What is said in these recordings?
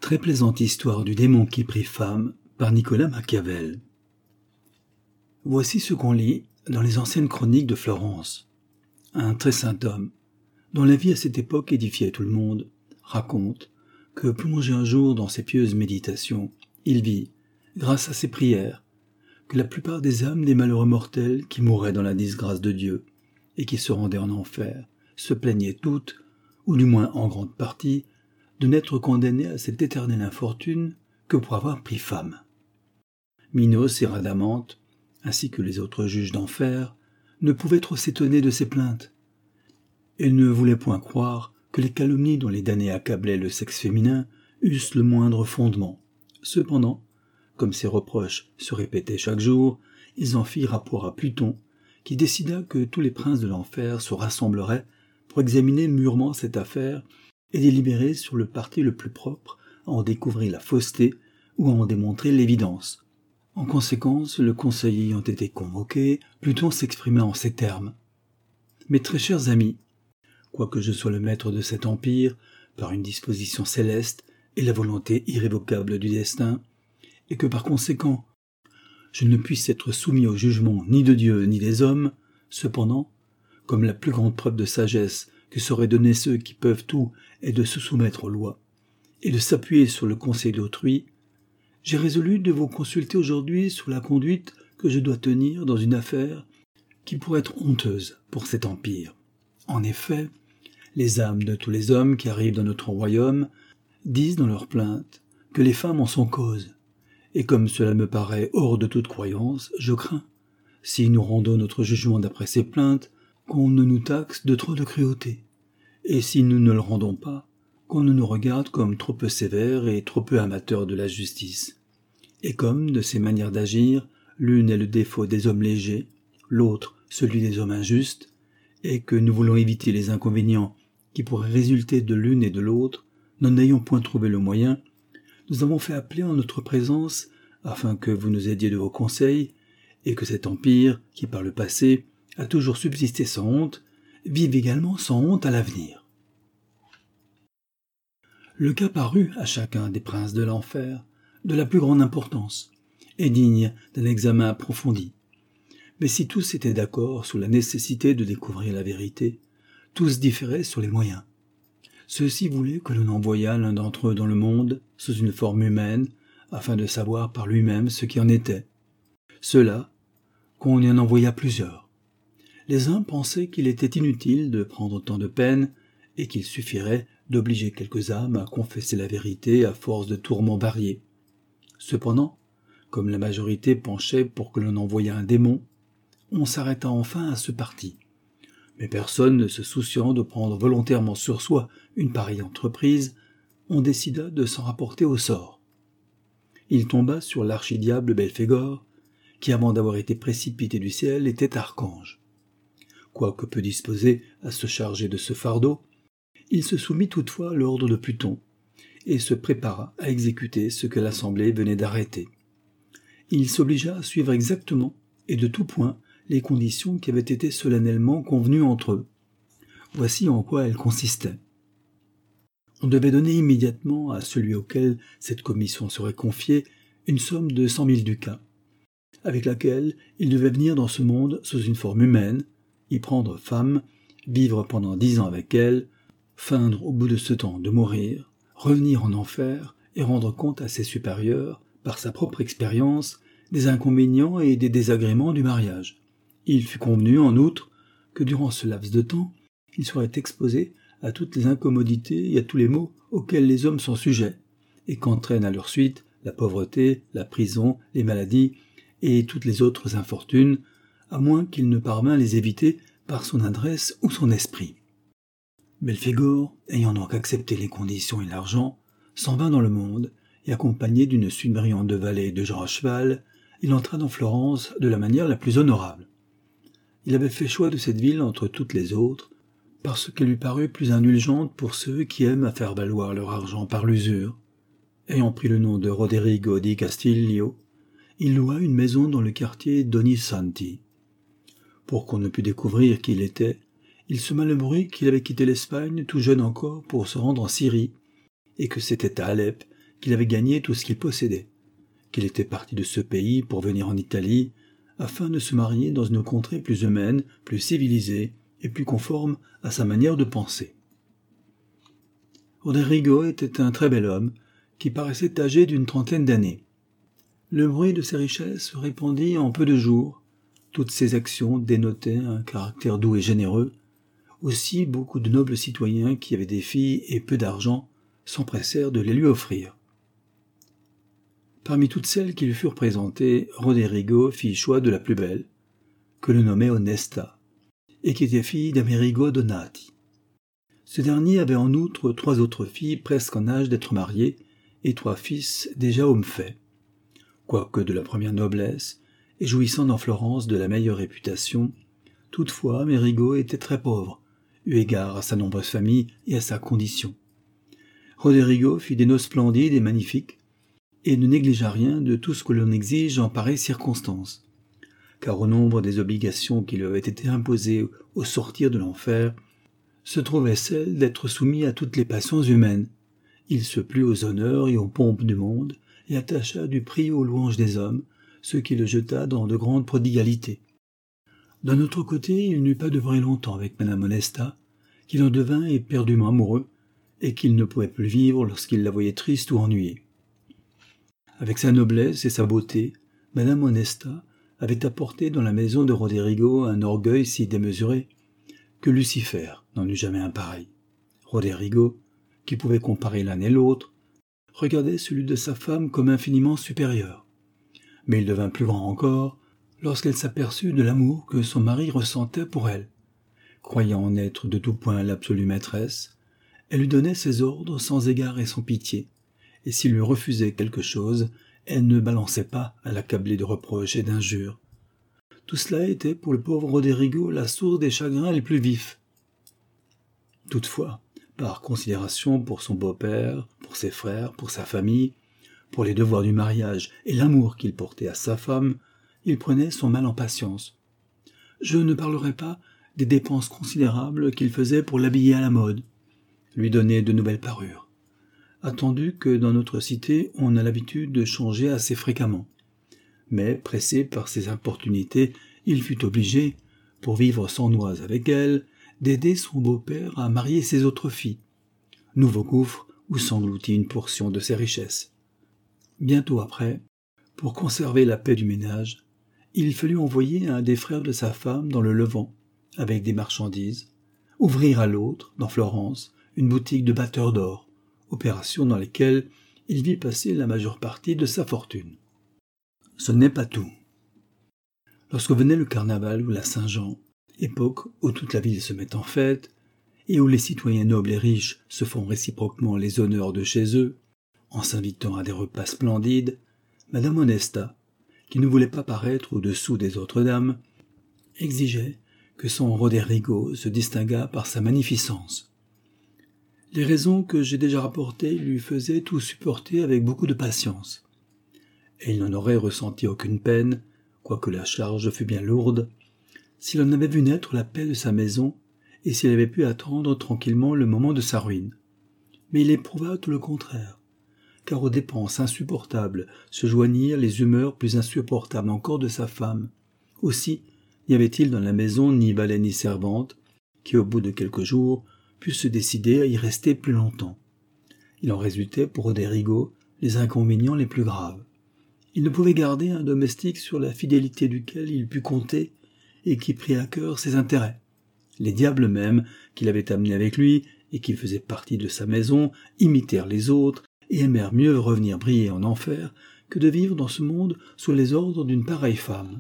Très plaisante histoire du démon qui prit femme par Nicolas Machiavel. Voici ce qu'on lit dans les anciennes chroniques de Florence. Un très saint homme, dont la vie à cette époque édifiait tout le monde, raconte que plongé un jour dans ses pieuses méditations, il vit, grâce à ses prières, que la plupart des âmes des malheureux mortels qui mouraient dans la disgrâce de Dieu et qui se rendaient en enfer se plaignaient toutes, ou du moins en grande partie, de n'être condamnées à cette éternelle infortune que pour avoir pris femme. Minos et Rhadamante, ainsi que les autres juges d'enfer, ne pouvaient trop s'étonner de ces plaintes. Ils ne voulaient point croire que les calomnies dont les damnés accablaient le sexe féminin eussent le moindre fondement. Cependant, comme ces reproches se répétaient chaque jour, ils en firent rapport à Pluton, qui décida que tous les princes de l'enfer se rassembleraient pour examiner mûrement cette affaire et délibérer sur le parti le plus propre à en découvrir la fausseté ou à en démontrer l'évidence. En conséquence, le conseil ayant été convoqué, Pluton s'exprima en ces termes. « Mes très chers amis, quoique je sois le maître de cet empire, par une disposition céleste et la volonté irrévocable du destin, et que par conséquent, je ne puisse être soumis au jugement ni de Dieu ni des hommes, cependant, comme la plus grande preuve de sagesse que sauraient donner ceux qui peuvent tout est de se soumettre aux lois, et de s'appuyer sur le conseil d'autrui, j'ai résolu de vous consulter aujourd'hui sur la conduite que je dois tenir dans une affaire qui pourrait être honteuse pour cet empire. En effet, les âmes de tous les hommes qui arrivent dans notre royaume disent dans leurs plaintes que les femmes en sont cause, et comme cela me paraît hors de toute croyance, je crains, si nous rendons notre jugement d'après ces plaintes, qu'on ne nous taxe de trop de cruauté, et si nous ne le rendons pas, qu'on ne nous regarde comme trop peu sévères et trop peu amateurs de la justice. Et comme, de ces manières d'agir, l'une est le défaut des hommes légers, l'autre celui des hommes injustes, et que nous voulons éviter les inconvénients qui pourraient résulter de l'une et de l'autre, n'en ayant point trouvé le moyen, nous avons fait appeler en notre présence, afin que vous nous aidiez de vos conseils, et que cet empire, qui par le passé a toujours subsisté sans honte, vive également sans honte à l'avenir. Le cas parut à chacun des princes de l'enfer de la plus grande importance, et digne d'un examen approfondi. Mais si tous étaient d'accord sur la nécessité de découvrir la vérité, tous différaient sur les moyens. Ceux-ci voulaient que l'on envoyât l'un d'entre eux dans le monde, sous une forme humaine, afin de savoir par lui-même ce qui en était. Ceux-là, qu'on y en envoyât plusieurs. Les uns pensaient qu'il était inutile de prendre autant de peine, et qu'il suffirait d'obliger quelques âmes à confesser la vérité à force de tourments variés. Cependant, comme la majorité penchait pour que l'on envoyât un démon, on s'arrêta enfin à ce parti. Mais personne ne se souciant de prendre volontairement sur soi une pareille entreprise, on décida de s'en rapporter au sort. Il tomba sur l'archidiable Belphégor, qui avant d'avoir été précipité du ciel était archange. Quoique peu disposé à se charger de ce fardeau, il se soumit toutefois à l'ordre de Pluton, et se prépara à exécuter ce que l'Assemblée venait d'arrêter. Il s'obligea à suivre exactement, et de tout point, les conditions qui avaient été solennellement convenues entre eux. Voici en quoi elles consistaient. On devait donner immédiatement à celui auquel cette commission serait confiée une somme de 100 000 ducats, avec laquelle il devait venir dans ce monde sous une forme humaine, y prendre femme, vivre pendant 10 ans avec elle, feindre au bout de ce temps de mourir, revenir en enfer et rendre compte à ses supérieurs, par sa propre expérience, des inconvénients et des désagréments du mariage. Il fut convenu, en outre, que durant ce laps de temps, il serait exposé à toutes les incommodités et à tous les maux auxquels les hommes sont sujets, et qu'entraînent à leur suite la pauvreté, la prison, les maladies et toutes les autres infortunes, à moins qu'il ne parvînt les éviter par son adresse ou son esprit. Belphégor, ayant donc accepté les conditions et l'argent, s'en vint dans le monde, et accompagné d'une suite brillante de valets et de gens à cheval, il entra dans Florence de la manière la plus honorable. Il avait fait choix de cette ville entre toutes les autres, parce qu'elle lui parut plus indulgente pour ceux qui aiment à faire valoir leur argent par l'usure. Ayant pris le nom de Roderigo di Castillo, il loua une maison dans le quartier d'Ognissanti. Pour qu'on ne pût découvrir qui il était, il sema le bruit qu'il avait quitté l'Espagne tout jeune encore pour se rendre en Syrie, et que c'était à Alep qu'il avait gagné tout ce qu'il possédait, qu'il était parti de ce pays pour venir en Italie, afin de se marier dans une contrée plus humaine, plus civilisée et plus conforme à sa manière de penser. Roderigo était un très bel homme, qui paraissait âgé d'une trentaine d'années. Le bruit de ses richesses se répandit en peu de jours. Toutes ses actions dénotaient un caractère doux et généreux. Aussi, beaucoup de nobles citoyens qui avaient des filles et peu d'argent s'empressèrent de les lui offrir. Parmi toutes celles qui lui furent présentées, Roderigo fit choix de la plus belle, que l'on nommait Onesta, et qui était fille d'Amerigo Donati. Ce dernier avait en outre 3 autres filles presque en âge d'être mariées et 3 fils déjà hommes faits. Quoique de la première noblesse, et jouissant dans Florence de la meilleure réputation, toutefois Amerigo était très pauvre, eu égard à sa nombreuse famille et à sa condition. Roderigo fit des noces splendides et magnifiques, et ne négligea rien de tout ce que l'on exige en pareilles circonstances, car au nombre des obligations qui lui avaient été imposées au sortir de l'enfer, se trouvait celle d'être soumis à toutes les passions humaines. Il se plut aux honneurs et aux pompes du monde, et attacha du prix aux louanges des hommes, ce qui le jeta dans de grandes prodigalités. D'un autre côté, il n'eut pas de vrai longtemps avec Madame Onesta, qu'il en devint éperdument amoureux, et qu'il ne pouvait plus vivre lorsqu'il la voyait triste ou ennuyée. Avec sa noblesse et sa beauté, Madame Onesta avait apporté dans la maison de Roderigo un orgueil si démesuré que Lucifer n'en eut jamais un pareil. Roderigo, qui pouvait comparer l'un et l'autre, regardait celui de sa femme comme infiniment supérieur. Mais il devint plus grand encore lorsqu'elle s'aperçut de l'amour que son mari ressentait pour elle. Croyant en être de tout point l'absolue maîtresse, elle lui donnait ses ordres sans égard et sans pitié, et s'il lui refusait quelque chose, elle ne balançait pas à l'accabler de reproches et d'injures. Tout cela était pour le pauvre Roderigo la source des chagrins les plus vifs. Toutefois, par considération pour son beau-père, pour ses frères, pour sa famille, pour les devoirs du mariage et l'amour qu'il portait à sa femme, il prenait son mal en patience. Je ne parlerai pas des dépenses considérables qu'il faisait pour l'habiller à la mode, lui donner de nouvelles parures, attendu que dans notre cité on a l'habitude de changer assez fréquemment. Mais, pressé par ses importunités, il fut obligé, pour vivre sans noise avec elle, d'aider son beau-père à marier ses autres filles. Nouveau gouffre où s'engloutit une portion de ses richesses. Bientôt après, pour conserver la paix du ménage, il fallut envoyer un des frères de sa femme dans le Levant, avec des marchandises, ouvrir à l'autre, dans Florence, une boutique de batteurs d'or, opération dans laquelle il vit passer la majeure partie de sa fortune. Ce n'est pas tout. Lorsque venait le carnaval ou la Saint-Jean, époque où toute la ville se met en fête, et où les citoyens nobles et riches se font réciproquement les honneurs de chez eux, en s'invitant à des repas splendides, Madame Onesta, qui ne voulait pas paraître au-dessous des autres dames, exigeait que son Roderigo se distinguât par sa magnificence. Les raisons que j'ai déjà rapportées lui faisaient tout supporter avec beaucoup de patience, et il n'en aurait ressenti aucune peine, quoique la charge fût bien lourde, s'il en avait vu naître la paix de sa maison et s'il avait pu attendre tranquillement le moment de sa ruine. Mais il éprouva tout le contraire, car aux dépenses insupportables se joignirent les humeurs plus insupportables encore de sa femme. Aussi n'y avait-il dans la maison ni valet ni servante qui, au bout de quelques jours, pût se décider à y rester plus longtemps. Il en résultait pour Roderigo les inconvénients les plus graves. Il ne pouvait garder un domestique sur la fidélité duquel il pût compter et qui prit à cœur ses intérêts. Les diables mêmes qu'il avait amenés avec lui et qui faisaient partie de sa maison imitèrent les autres et aimèrent mieux revenir briller en enfer que de vivre dans ce monde sous les ordres d'une pareille femme.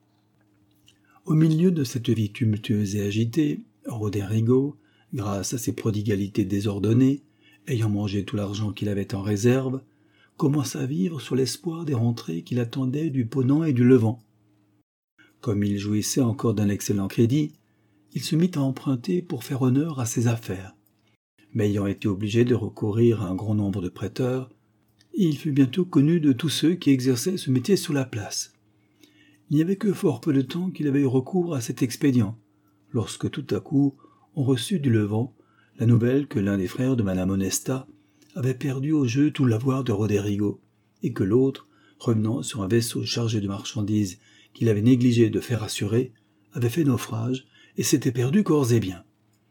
Au milieu de cette vie tumultueuse et agitée, Roderigo, grâce à ses prodigalités désordonnées, ayant mangé tout l'argent qu'il avait en réserve, commença à vivre sur l'espoir des rentrées qu'il attendait du Ponant et du Levant. Comme il jouissait encore d'un excellent crédit, il se mit à emprunter pour faire honneur à ses affaires. Mais ayant été obligé de recourir à un grand nombre de prêteurs, il fut bientôt connu de tous ceux qui exerçaient ce métier sur la place. Il n'y avait que fort peu de temps qu'il avait eu recours à cet expédient, lorsque tout à coup on reçut du Levant la nouvelle que l'un des frères de Madame Onesta avait perdu au jeu tout l'avoir de Roderigo, et que l'autre, revenant sur un vaisseau chargé de marchandises qu'il avait négligé de faire assurer, avait fait naufrage et s'était perdu corps et biens.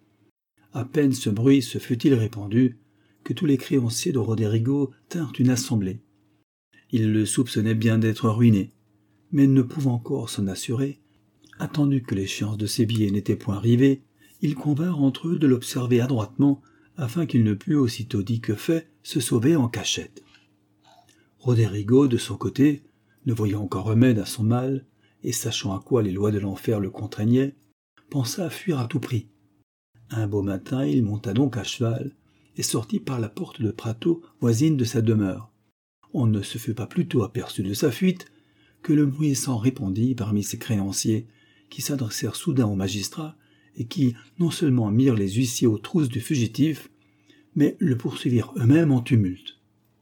À peine ce bruit se fut-il répandu que tous les créanciers de Roderigo tinrent une assemblée. Ils le soupçonnaient bien d'être ruiné, mais ne pouvant encore s'en assurer, attendu que l'échéance de ses billets n'était point arrivée, ils convinrent entre eux de l'observer adroitement afin qu'il ne pût, aussitôt dit que fait, se sauver en cachette. Roderigo, de son côté, ne voyant aucun remède à son mal, et sachant à quoi les lois de l'enfer le contraignaient, pensa à fuir à tout prix. Un beau matin, il monta donc à cheval, et sortit par la porte de Prato, voisine de sa demeure. On ne se fut pas plus tôt aperçu de sa fuite que le bruit s'en répandit parmi ses créanciers, qui s'adressèrent soudain au magistrat, et qui non seulement mirent les huissiers aux trousses du fugitif, mais le poursuivirent eux-mêmes en tumulte.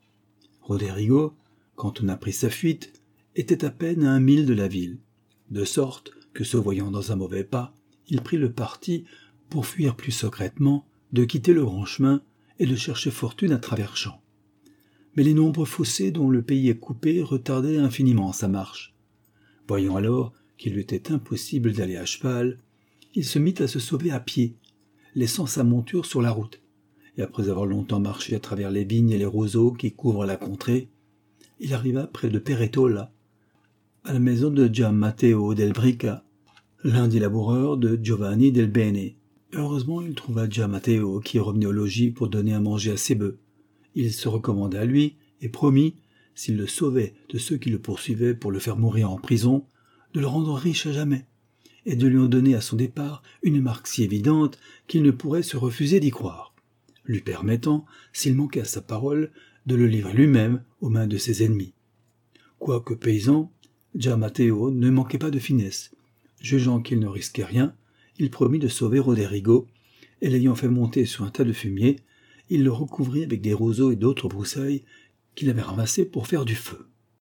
Roderigo, quand on apprit sa fuite, était à peine à 1 mille de la ville, de sorte que, se voyant dans un mauvais pas, il prit le parti, pour fuir plus secrètement, de quitter le grand chemin et de chercher fortune à travers champs. Mais les nombreux fossés dont le pays est coupé retardaient infiniment sa marche. Voyant alors qu'il lui était impossible d'aller à cheval, il se mit à se sauver à pied, laissant sa monture sur la route, et après avoir longtemps marché à travers les vignes et les roseaux qui couvrent la contrée, il arriva près de Peretola, à la maison de Gian Matteo del Brica, l'un des laboureurs de Giovanni del Bene. Heureusement, il trouva Gian Matteo qui revenait au logis pour donner à manger à ses bœufs. Il se recommanda à lui et promit, s'il le sauvait de ceux qui le poursuivaient pour le faire mourir en prison, de le rendre riche à jamais, et de lui en donner à son départ une marque si évidente qu'il ne pourrait se refuser d'y croire, lui permettant, s'il manquait à sa parole, de le livrer lui-même aux mains de ses ennemis. Quoique paysan, Gian Matteo ne manquait pas de finesse. Jugeant qu'il ne risquait rien, il promit de sauver Roderigo, et l'ayant fait monter sur un tas de fumier, il le recouvrit avec des roseaux et d'autres broussailles qu'il avait ramassés pour faire du feu.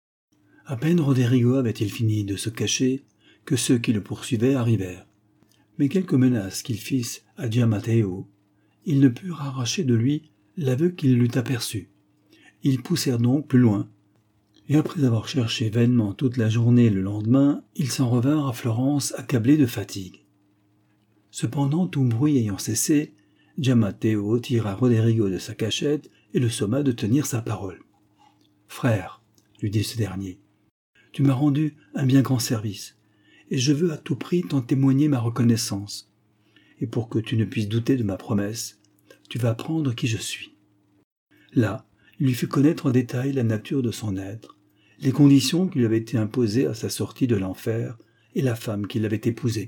À peine Roderigo avait-il fini de se cacher que ceux qui le poursuivaient arrivèrent. Mais quelques menaces qu'ils fissent à Gian Matteo, ils ne purent arracher de lui l'aveu qu'il l'eût aperçu. Ils poussèrent donc plus loin, et après avoir cherché vainement toute la journée le lendemain, ils s'en revinrent à Florence accablés de fatigue. Cependant, tout bruit ayant cessé, Gian Matteo tira Roderigo de sa cachette et le somma de tenir sa parole. « Frère, lui dit ce dernier, tu m'as rendu un bien grand service, et je veux à tout prix t'en témoigner ma reconnaissance. Et pour que tu ne puisses douter de ma promesse, tu vas apprendre qui je suis. » Là, il lui fit connaître en détail la nature de son être, les conditions qui lui avaient été imposées à sa sortie de l'enfer et la femme qui l'avait épousée.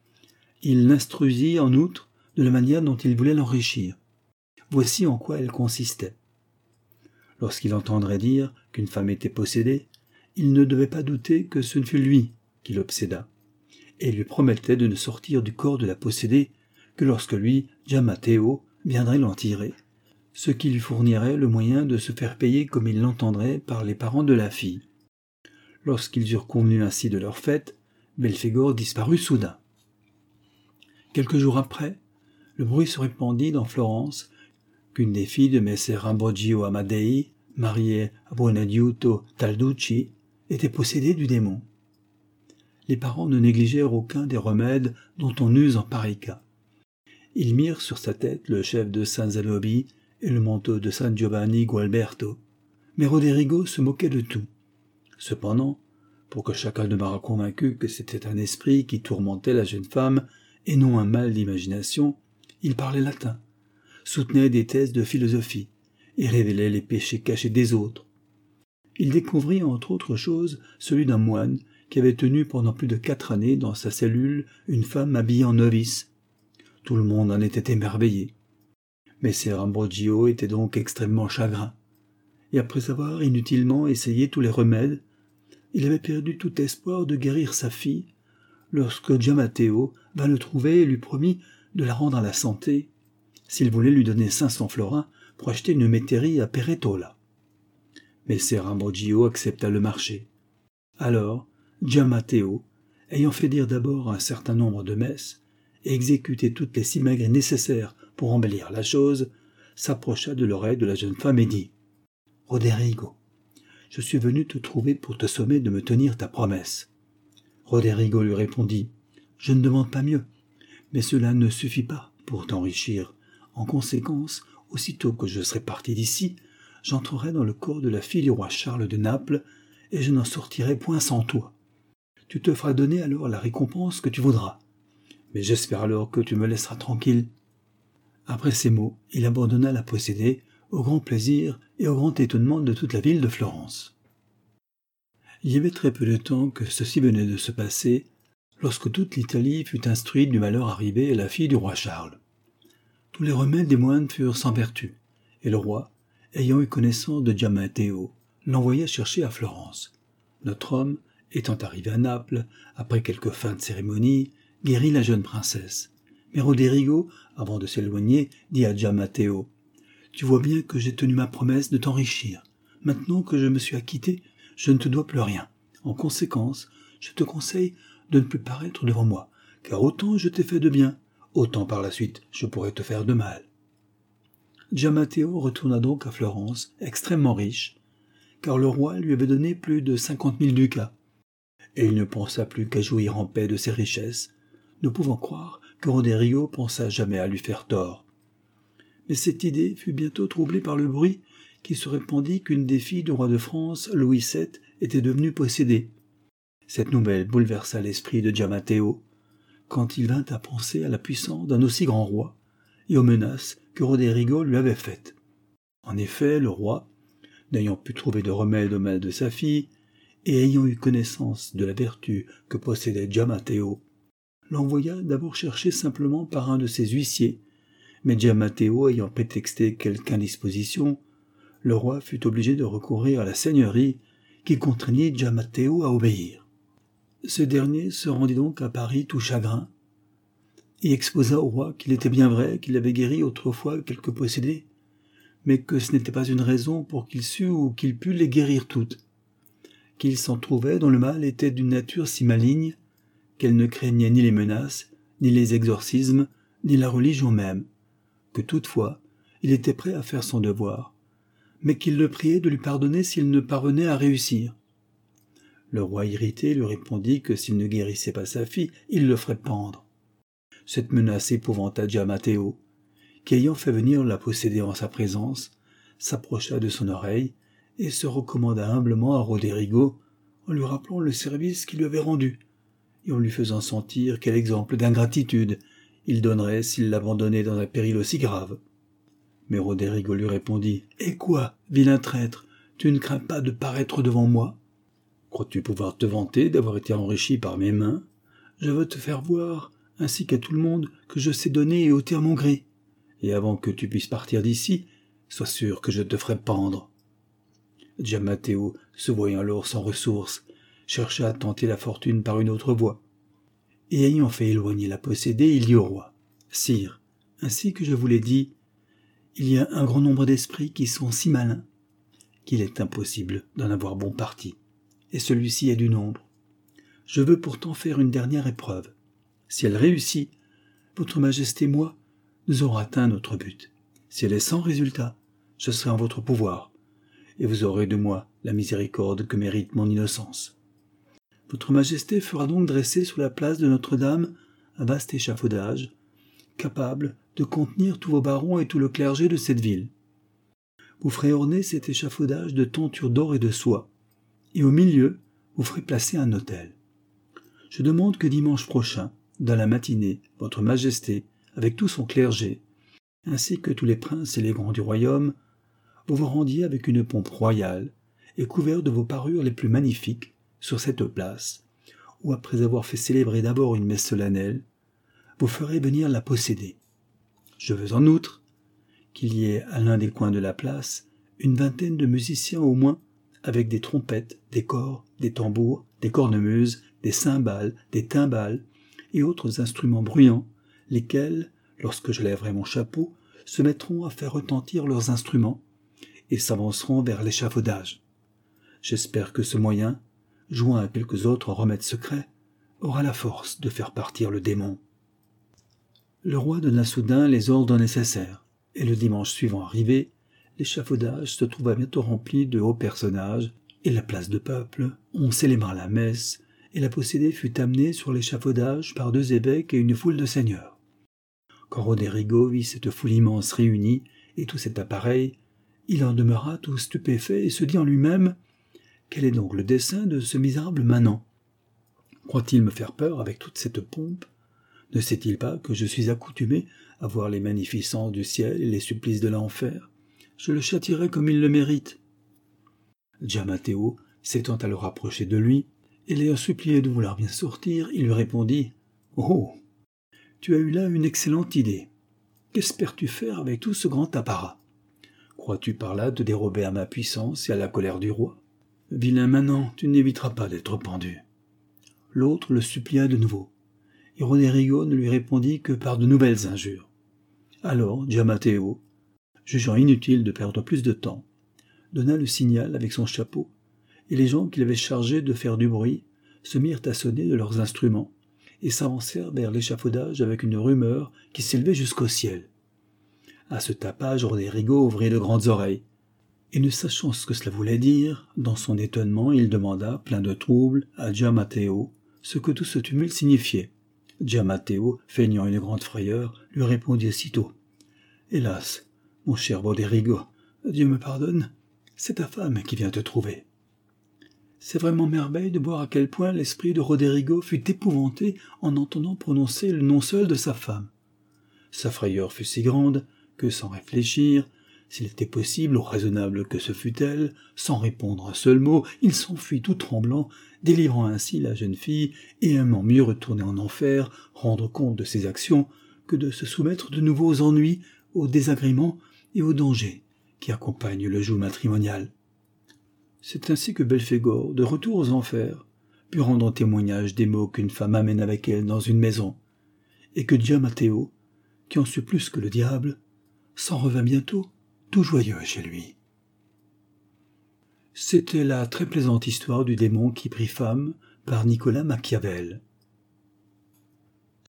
Il l'instruisit en outre de la manière dont il voulait l'enrichir. Voici en quoi elle consistait. Lorsqu'il entendrait dire qu'une femme était possédée, il ne devait pas douter que ce ne fût lui qui l'obsédât, et lui promettait de ne sortir du corps de la possédée que lorsque lui, Gian Matteo, viendrait l'en tirer, ce qui lui fournirait le moyen de se faire payer comme il l'entendrait par les parents de la fille. Lorsqu'ils eurent convenu ainsi de leur fête, Belphégor disparut soudain. Quelques jours après, le bruit se répandit dans Florence qu'une des filles de Messer Ambrogio Amadei, mariée à Buonaiuto Talducci, était possédée du démon. Les parents ne négligèrent aucun des remèdes dont on use en pareil cas. Ils mirent sur sa tête le chef de San Zanobi et le manteau de San Giovanni Gualberto, mais Roderigo se moquait de tout. Cependant, pour que chacun demeurât convaincu que c'était un esprit qui tourmentait la jeune femme et non un mal d'imagination, il parlait latin, soutenait des thèses de philosophie et révélait les péchés cachés des autres. Il découvrit entre autres choses celui d'un moine qui avait tenu pendant plus de 4 années dans sa cellule une femme habillée en novice. Tout le monde en était émerveillé. Messer Ambrogio était donc extrêmement chagrin, et après avoir inutilement essayé tous les remèdes, il avait perdu tout espoir de guérir sa fille, lorsque Gian Matteo vint le trouver et lui promit de la rendre à la santé, s'il voulait lui donner 500 florins pour acheter une métairie à Peretola. Messer Ambrogio accepta le marché. Alors, Gian Matteo, ayant fait dire d'abord un certain nombre de messes, et exécuté toutes les simagrées nécessaires pour embellir la chose, s'approcha de l'oreille de la jeune femme et dit « Roderigo, je suis venu te trouver pour te sommer de me tenir ta promesse. » Roderigo lui répondit « Je ne demande pas mieux, mais cela ne suffit pas pour t'enrichir. En conséquence, aussitôt que je serai parti d'ici, j'entrerai dans le corps de la fille du roi Charles de Naples, et je n'en sortirai point sans toi. Tu te feras donner alors la récompense que tu voudras, mais j'espère alors que tu me laisseras tranquille. » Après ces mots, il abandonna la possédée, au grand plaisir et au grand étonnement de toute la ville de Florence. Il y avait très peu de temps que ceci venait de se passer, lorsque toute l'Italie fut instruite du malheur arrivé à la fille du roi Charles. Tous les remèdes des moines furent sans vertu, et le roi, ayant eu connaissance de Giamatteo, l'envoya chercher à Florence. Notre homme, étant arrivé à Naples, après quelques fins de cérémonie, guérit la jeune princesse. Mais Roderigo, avant de s'éloigner, dit à Giamatteo « Tu vois bien que j'ai tenu ma promesse de t'enrichir. Maintenant que je me suis acquitté, je ne te dois plus rien. En conséquence, je te conseille de ne plus paraître devant moi, car autant je t'ai fait de bien, autant par la suite je pourrais te faire de mal. » Giamatteo retourna donc à Florence, extrêmement riche, car le roi lui avait donné plus de 50 000 ducats, et il ne pensa plus qu'à jouir en paix de ses richesses, ne pouvant croire que Roderigo pensa jamais à lui faire tort. Mais cette idée fut bientôt troublée par le bruit qui se répandit qu'une des filles du roi de France, Louis VII, était devenue possédée. Cette nouvelle bouleversa l'esprit de Giamatteo, quand il vint à penser à la puissance d'un aussi grand roi et aux menaces que Roderigo lui avait faites. En effet, le roi, n'ayant pu trouver de remède au mal de sa fille, et ayant eu connaissance de la vertu que possédait Giamatteo, l'envoya d'abord chercher simplement par un de ses huissiers, mais Giamatteo ayant prétexté quelque indisposition, le roi fut obligé de recourir à la seigneurie qui contraignit Giamatteo à obéir. Ce dernier se rendit donc à Paris tout chagrin, et exposa au roi qu'il était bien vrai qu'il avait guéri autrefois quelques possédés, mais que ce n'était pas une raison pour qu'il sût ou qu'il pût les guérir toutes, qu'il s'en trouvait dont le mal était d'une nature si maligne qu'elle ne craignait ni les menaces, ni les exorcismes, ni la religion même, que toutefois il était prêt à faire son devoir, mais qu'il le priait de lui pardonner s'il ne parvenait à réussir. Le roi irrité lui répondit que s'il ne guérissait pas sa fille, il le ferait pendre. Cette menace épouvanta Giamatteo, qui ayant fait venir la possédée en sa présence, s'approcha de son oreille et se recommanda humblement à Roderigo en lui rappelant le service qu'il lui avait rendu et en lui faisant sentir quel exemple d'ingratitude il donnerait s'il l'abandonnait dans un péril aussi grave. Mais Roderigo lui répondit « Et quoi, vilain traître, tu ne crains pas de paraître devant moi? Crois-tu pouvoir te vanter d'avoir été enrichi par mes mains? Je veux te faire voir, ainsi qu'à tout le monde, que je sais donner et ôter à mon gré. Et avant que tu puisses partir d'ici, sois sûr que je te ferai pendre. » Giamatteo, se voyant alors sans ressources, chercha à tenter la fortune par une autre voie. Et ayant fait éloigner la possédée, il dit au roi « Sire, ainsi que je vous l'ai dit, il y a un grand nombre d'esprits qui sont si malins qu'il est impossible d'en avoir bon parti, et celui-ci est du nombre. Je veux pourtant faire une dernière épreuve. Si elle réussit, votre majesté et moi, nous aurons atteint notre but. Si elle est sans résultat, je serai en votre pouvoir, et vous aurez de moi la miséricorde que mérite mon innocence. Votre majesté fera donc dresser sous la place de Notre-Dame un vaste échafaudage, capable de contenir tous vos barons et tout le clergé de cette ville. Vous ferez orner cet échafaudage de tentures d'or et de soie, et au milieu, vous ferez placer un autel. Je demande que dimanche prochain, dans la matinée, votre majesté, avec tout son clergé, ainsi que tous les princes et les grands du royaume, vous vous rendiez avec une pompe royale et couvert de vos parures les plus magnifiques sur cette place, où après avoir fait célébrer d'abord une messe solennelle, vous ferez venir la possédée. Je veux en outre qu'il y ait à l'un des coins de la place une vingtaine de musiciens au moins, avec des trompettes, des cors, des tambours, des cornemuses, des cymbales, des timbales et autres instruments bruyants, lesquels, lorsque je lèverai mon chapeau, se mettront à faire retentir leurs instruments et s'avanceront vers l'échafaudage. J'espère que ce moyen, joint à quelques autres remèdes secrets, aura la force de faire partir le démon. Le roi donna soudain les ordres nécessaires, et le dimanche suivant arrivé, l'échafaudage se trouva bientôt rempli de hauts personnages, et la place de peuple, on célébra la messe, et la possédée fut amenée sur l'échafaudage par 2 évêques et une foule de seigneurs. Quand Roderigo vit cette foule immense réunie, et tout cet appareil, il en demeura tout stupéfait et se dit en lui-même « Quel est donc le dessein de ce misérable manant? Croit-il me faire peur avec toute cette pompe? Ne sait-il pas que je suis accoutumé à voir les magnificences du ciel et les supplices de l'enfer? Je le châtierai comme il le mérite. » Giammatteo s'étant alors approché de lui, et l'ayant supplié de vouloir bien sortir, il lui répondit « Oh, tu as eu là une excellente idée. Qu'espères-tu faire avec tout ce grand apparat? Crois-tu par là te dérober à ma puissance et à la colère du roi? Vilain manant, tu n'éviteras pas d'être pendu. » L'autre le supplia de nouveau, et Roderigo ne lui répondit que par de nouvelles injures. Alors Giammatteo, jugeant inutile de perdre plus de temps, donna le signal avec son chapeau, et les gens qu'il avait chargés de faire du bruit se mirent à sonner de leurs instruments, et s'avancèrent vers l'échafaudage avec une rumeur qui s'élevait jusqu'au ciel. À ce tapage, Roderigo ouvrit de grandes oreilles, et ne sachant ce que cela voulait dire, dans son étonnement, il demanda, plein de trouble, à Giammatteo ce que tout ce tumulte signifiait. Giammatteo, feignant une grande frayeur, lui répondit aussitôt « Hélas, mon cher Roderigo, Dieu me pardonne, c'est ta femme qui vient te trouver. » C'est vraiment merveille de voir à quel point l'esprit de Roderigo fut épouvanté en entendant prononcer le nom seul de sa femme. Sa frayeur fut si grande que, sans réfléchir, s'il était possible ou raisonnable que ce fût elle, sans répondre un seul mot, il s'enfuit tout tremblant, délivrant ainsi la jeune fille et aimant mieux retourner en enfer, rendre compte de ses actions, que de se soumettre de nouveau aux ennuis, aux désagréments et aux dangers qui accompagnent le joug matrimonial. C'est ainsi que Belphégor, de retour aux enfers, put rendre en témoignage des maux qu'une femme amène avec elle dans une maison, et que Giammatteo, qui en sut plus que le diable, s'en revint bientôt tout joyeux chez lui. C'était la très plaisante histoire du démon qui prit femme par Nicolas Machiavel.